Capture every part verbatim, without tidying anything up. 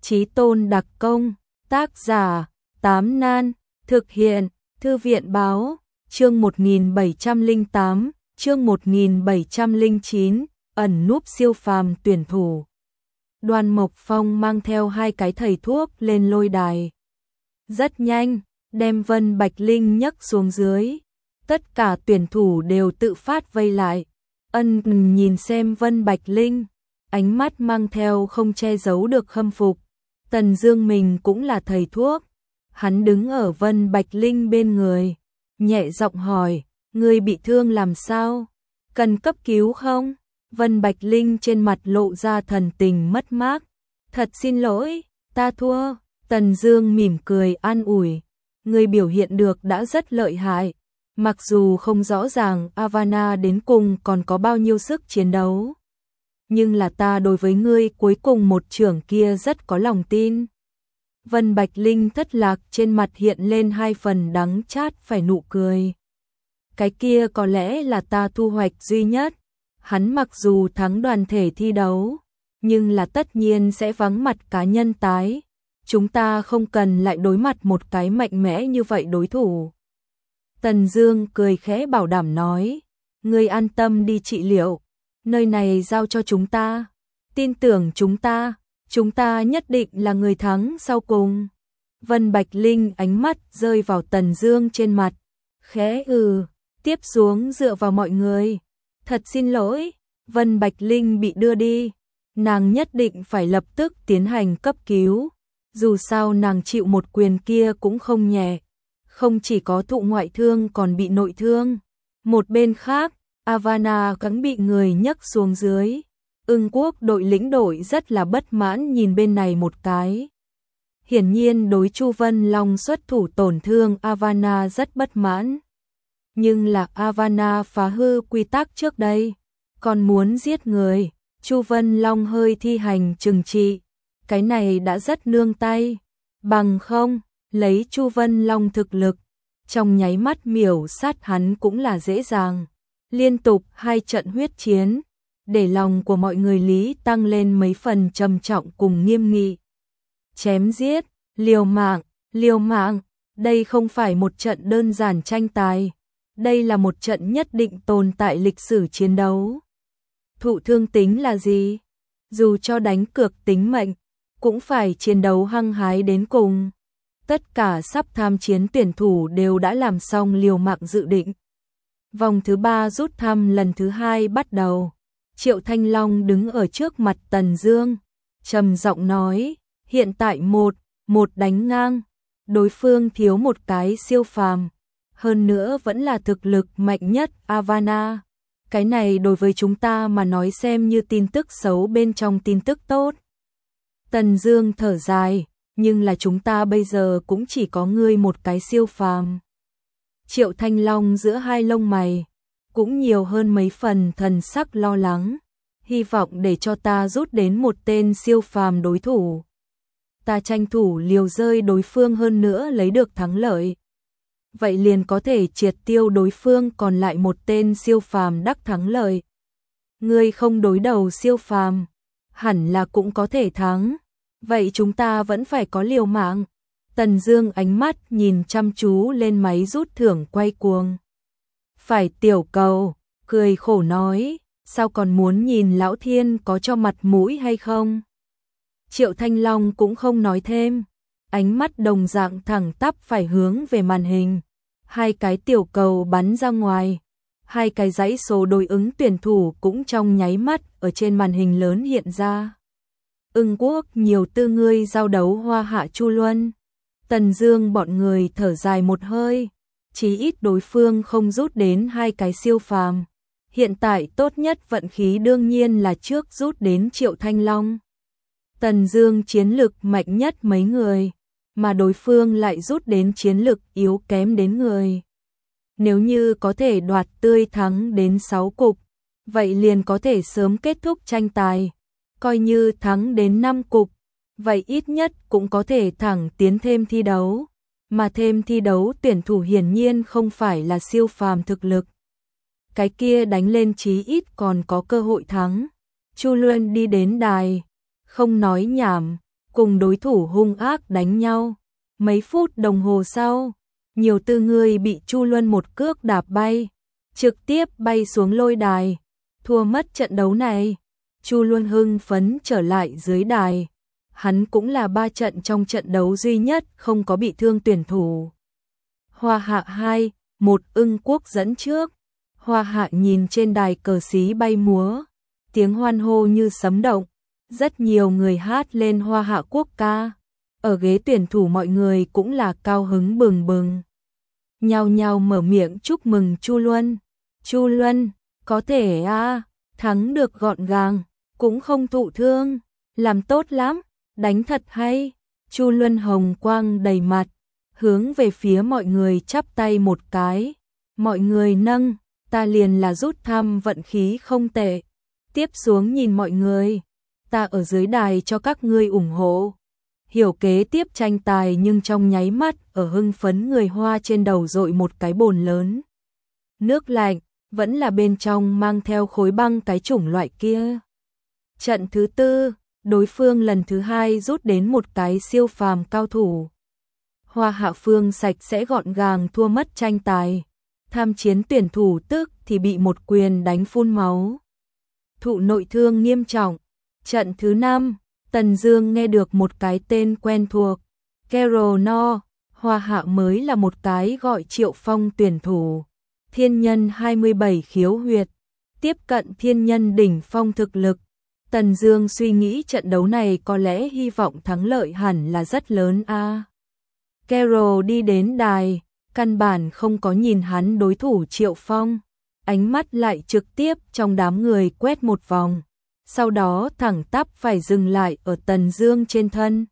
Chí tôn đặc công, tác giả, Tám Nan, thực hiện, Thư viện báo, chương một nghìn bảy trăm lẻ tám, chương một nghìn bảy trăm lẻ chín, ẩn núp siêu phàm tuyển thủ. Đoàn Mộc Phong mang theo hai cái thầy thuốc lên lôi đài. Rất nhanh, đem Vân Bạch Linh nhấc xuống dưới. Tất cả tuyển thủ đều tự phát vây lại. Ân nhìn xem Vân Bạch Linh, ánh mắt mang theo không che giấu được khâm phục. Tần Dương mình cũng là thầy thuốc. Hắn đứng ở Vân Bạch Linh bên người, nhẹ giọng hỏi, ngươi bị thương làm sao? Cần cấp cứu không? Vân Bạch Linh trên mặt lộ ra thần tình mất mát. Thật xin lỗi, ta thua. Tần Dương mỉm cười an ủi, ngươi biểu hiện được đã rất lợi hại. Mặc dù không rõ ràng Avana đến cùng còn có bao nhiêu sức chiến đấu, nhưng là ta đối với ngươi cuối cùng một trưởng kia rất có lòng tin. Vân Bạch Linh thất lạc, trên mặt hiện lên hai phần đắng chát phải nụ cười. Cái kia có lẽ là ta thu hoạch duy nhất. Hắn mặc dù thắng đoàn thể thi đấu, nhưng là tất nhiên sẽ vắng mặt cá nhân tái. Chúng ta không cần lại đối mặt một cái mạnh mẽ như vậy đối thủ. Tần Dương cười khẽ bảo đảm nói, ngươi an tâm đi trị liệu, nơi này giao cho chúng ta, tin tưởng chúng ta, chúng ta nhất định là người thắng sau cùng. Vân Bạch Linh ánh mắt rơi vào Tần Dương trên mặt, khẽ ừ, tiếp xuống dựa vào mọi người. Thật xin lỗi, Vân Bạch Linh bị đưa đi, nàng nhất định phải lập tức tiến hành cấp cứu, dù sao nàng chịu một quyền kia cũng không nhẹ, không chỉ có thụ ngoại thương còn bị nội thương. Một bên khác, Avana cũng bị người nhấc xuống dưới. Ưng Quốc đội lĩnh đội rất là bất mãn nhìn bên này một cái. Hiển nhiên đối Chu Vân Long xuất thủ tổn thương Avana rất bất mãn. Nhưng là Avana phá hư quy tắc trước đây, còn muốn giết người, Chu Vân Long hơi thi hành trừng trị, cái này đã rất nương tay. Bằng không, lấy Chu Vân Long thực lực, trong nháy mắt miểu sát hắn cũng là dễ dàng. Liên tục hai trận huyết chiến, để lòng của mọi người Lý tăng lên mấy phần trầm trọng cùng nghiêm nghị. Chém giết, liều mạng, liều mạng, đây không phải một trận đơn giản tranh tài. Đây là một trận nhất định tồn tại lịch sử chiến đấu. Thụ thương tính là gì? Dù cho đánh cược tính mệnh, cũng phải chiến đấu hăng hái đến cùng. Tất cả sắp tham chiến tuyển thủ đều đã làm xong liều mạng dự định. Vòng thứ ba rút thăm lần thứ hai bắt đầu. Triệu Thanh Long đứng ở trước mặt Tần Dương, trầm giọng nói, hiện tại một, một đánh ngang, đối phương thiếu một cái siêu phàm. Hơn nữa vẫn là thực lực mạnh nhất Avana. Cái này đối với chúng ta mà nói xem như tin tức xấu bên trong tin tức tốt. Tần Dương thở dài, nhưng là chúng ta bây giờ cũng chỉ có ngươi một cái siêu phàm. Triệu Thanh Long giữa hai lông mày, cũng nhiều hơn mấy phần thần sắc lo lắng. Hy vọng để cho ta rút đến một tên siêu phàm đối thủ. Ta tranh thủ liều rơi đối phương hơn nữa lấy được thắng lợi. Vậy liền có thể triệt tiêu đối phương còn lại một tên siêu phàm đắc thắng lợi. Ngươi không đối đầu siêu phàm, hẳn là cũng có thể thắng. Vậy chúng ta vẫn phải có liều mạng. Tần Dương ánh mắt nhìn chăm chú lên máy rút thưởng quay cuồng. Phải tiểu cầu, cười khổ nói, sao còn muốn nhìn Lão Thiên có cho mặt mũi hay không? Triệu Thanh Long cũng không nói thêm. Ánh mắt đồng dạng thẳng tắp phải hướng về màn hình. Hai cái tiểu cầu bắn ra ngoài. Hai cái dãy số đối ứng tuyển thủ cũng trong nháy mắt ở trên màn hình lớn hiện ra. Ưng Quốc nhiều tư ngươi giao đấu Hoa Hạ Chu Luân. Tần Dương bọn người thở dài một hơi. Chí ít đối phương không rút đến hai cái siêu phàm. Hiện tại tốt nhất vận khí đương nhiên là trước rút đến Triệu Thanh Long. Tần Dương chiến lực mạnh nhất mấy người, mà đối phương lại rút đến chiến lực yếu kém đến người. Nếu như có thể đoạt tươi thắng đến sáu cục, vậy liền có thể sớm kết thúc tranh tài. Coi như thắng đến năm cục, vậy ít nhất cũng có thể thẳng tiến thêm thi đấu. Mà thêm thi đấu tuyển thủ hiển nhiên không phải là siêu phàm thực lực. Cái kia đánh lên chí ít còn có cơ hội thắng. Chu Luân đi đến đài, không nói nhảm, cùng đối thủ hung ác đánh nhau. Mấy phút đồng hồ sau, nhiều tư người bị Chu Luân một cước đạp bay, trực tiếp bay xuống lôi đài, thua mất trận đấu này. Chu Luân hưng phấn trở lại dưới đài, hắn cũng là ba trận trong trận đấu duy nhất không có bị thương tuyển thủ. Hoa Hạ hai một Ưng Quốc dẫn trước. Hoa Hạ nhìn trên đài cờ xí bay múa, tiếng hoan hô như sấm động, rất nhiều người hát lên Hoa Hạ quốc ca. Ở ghế tuyển thủ mọi người cũng là cao hứng bừng bừng, nhao nhao mở miệng chúc mừng Chu Luân. Chu Luân, có thể à, thắng được gọn gàng, cũng không thụ thương, làm tốt lắm, đánh thật hay. Chu Luân hồng quang đầy mặt, hướng về phía mọi người chắp tay một cái. Mọi người nâng, ta liền là rút thăm vận khí không tệ. Tiếp xuống nhìn mọi người, ta ở dưới đài cho các ngươi ủng hộ. Hiểu kế tiếp tranh tài nhưng trong nháy mắt ở hưng phấn người Hoa trên đầu dội một cái bồn lớn. Nước lạnh, vẫn là bên trong mang theo khối băng cái chủng loại kia. Trận thứ tư, đối phương lần thứ hai rút đến một cái siêu phàm cao thủ. Hoa Hạ phương sạch sẽ gọn gàng thua mất tranh tài. Tham chiến tuyển thủ tức thì bị một quyền đánh phun máu, thụ nội thương nghiêm trọng. Trận thứ năm, Tần Dương nghe được một cái tên quen thuộc, Carol No. Hoa Hạ mới là một cái gọi Triệu Phong tuyển thủ, thiên nhân hai mươi bảy khiếu huyệt, tiếp cận thiên nhân đỉnh phong thực lực. Tần Dương suy nghĩ trận đấu này có lẽ hy vọng thắng lợi hẳn là rất lớn a. À. Carol đi đến đài, căn bản không có nhìn hắn đối thủ Triệu Phong, ánh mắt lại trực tiếp trong đám người quét một vòng, sau đó thẳng tắp phải dừng lại ở Tần Dương trên thân.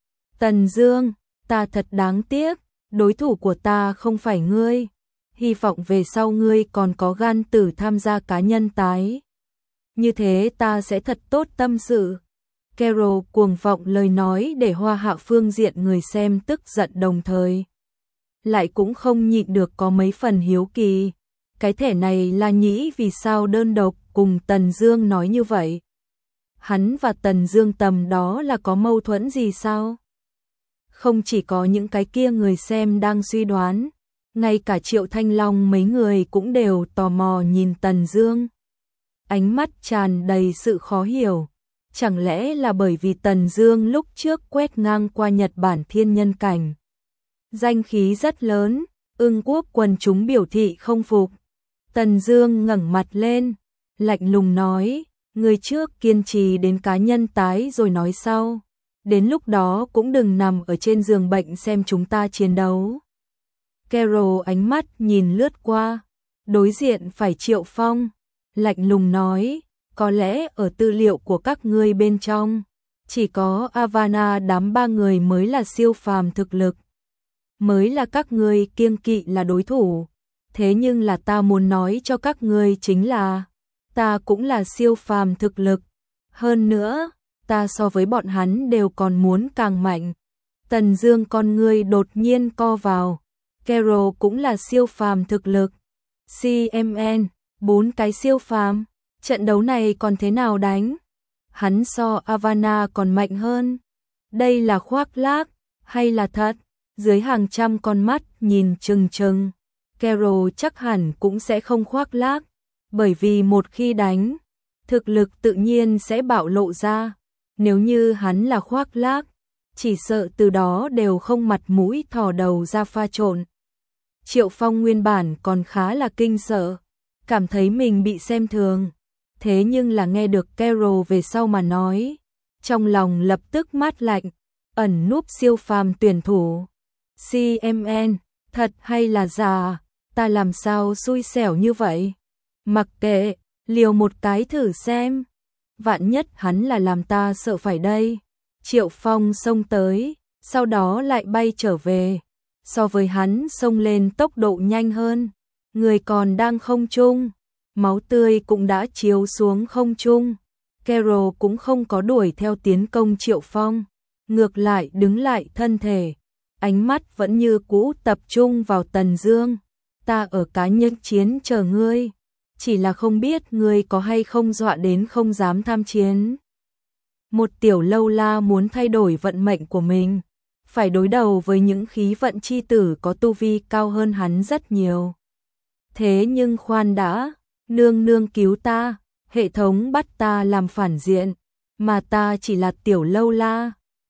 Tần Dương, ta thật đáng tiếc, đối thủ của ta không phải ngươi, hy vọng về sau ngươi còn có gan tử tham gia cá nhân tái. Như thế ta sẽ thật tốt tâm sự. Carol cuồng vọng lời nói để Hoa Hạ phương diện người xem tức giận đồng thời lại cũng không nhịn được có mấy phần hiếu kỳ. Cái thẻ này là nhĩ vì sao đơn độc cùng Tần Dương nói như vậy? Hắn và Tần Dương tầm đó là có mâu thuẫn gì sao? Không chỉ có những cái kia người xem đang suy đoán, ngay cả Triệu Thanh Long mấy người cũng đều tò mò nhìn Tần Dương. Ánh mắt tràn đầy sự khó hiểu. Chẳng lẽ là bởi vì Tần Dương lúc trước quét ngang qua Nhật Bản thiên nhân cảnh, danh khí rất lớn, Ưng Quốc quần chúng biểu thị không phục. Tần Dương ngẩng mặt lên, lạnh lùng nói, người trước kiên trì đến cá nhân tái rồi nói sau, đến lúc đó cũng đừng nằm ở trên giường bệnh xem chúng ta chiến đấu. Carol ánh mắt nhìn lướt qua, đối diện phải Triệu Phong, lạnh lùng nói, có lẽ ở tư liệu của các ngươi bên trong, chỉ có Havana đám ba người mới là siêu phàm thực lực, mới là các ngươi kiêng kỵ là đối thủ. Thế nhưng là ta muốn nói cho các ngươi chính là, ta cũng là siêu phàm thực lực. Hơn nữa, ta so với bọn hắn đều còn muốn càng mạnh. Tần Dương con ngươi đột nhiên co vào. Carol cũng là siêu phàm thực lực. xê em en, bốn cái siêu phàm. Trận đấu này còn thế nào đánh? Hắn so Havana còn mạnh hơn. Đây là khoác lác, hay là thật? Dưới hàng trăm con mắt nhìn chừng chừng. Carol chắc hẳn cũng sẽ không khoác lác, bởi vì một khi đánh, thực lực tự nhiên sẽ bạo lộ ra. Nếu như hắn là khoác lác, chỉ sợ từ đó đều không mặt mũi thò đầu ra pha trộn. Triệu Phong nguyên bản còn khá là kinh sợ, cảm thấy mình bị xem thường. Thế nhưng là nghe được Carol về sau mà nói, trong lòng lập tức mát lạnh, ẩn núp siêu phàm tuyển thủ. xê em en, thật hay là giả? Ta làm sao xui xẻo như vậy? Mặc kệ, liều một cái thử xem. Vạn nhất hắn là làm ta sợ phải đây. Triệu Phong xông tới, sau đó lại bay trở về. So với hắn xông lên tốc độ nhanh hơn, người còn đang không trung, máu tươi cũng đã chiếu xuống không trung. Carol cũng không có đuổi theo tiến công Triệu Phong, ngược lại đứng lại thân thể, ánh mắt vẫn như cũ tập trung vào Tần Dương. Ta ở cá nhân chiến chờ ngươi, chỉ là không biết ngươi có hay không dọa đến không dám tham chiến. Một tiểu lâu la muốn thay đổi vận mệnh của mình, phải đối đầu với những khí vận chi tử có tu vi cao hơn hắn rất nhiều. Thế nhưng khoan đã, nương nương cứu ta, hệ thống bắt ta làm phản diện, mà ta chỉ là tiểu lâu la,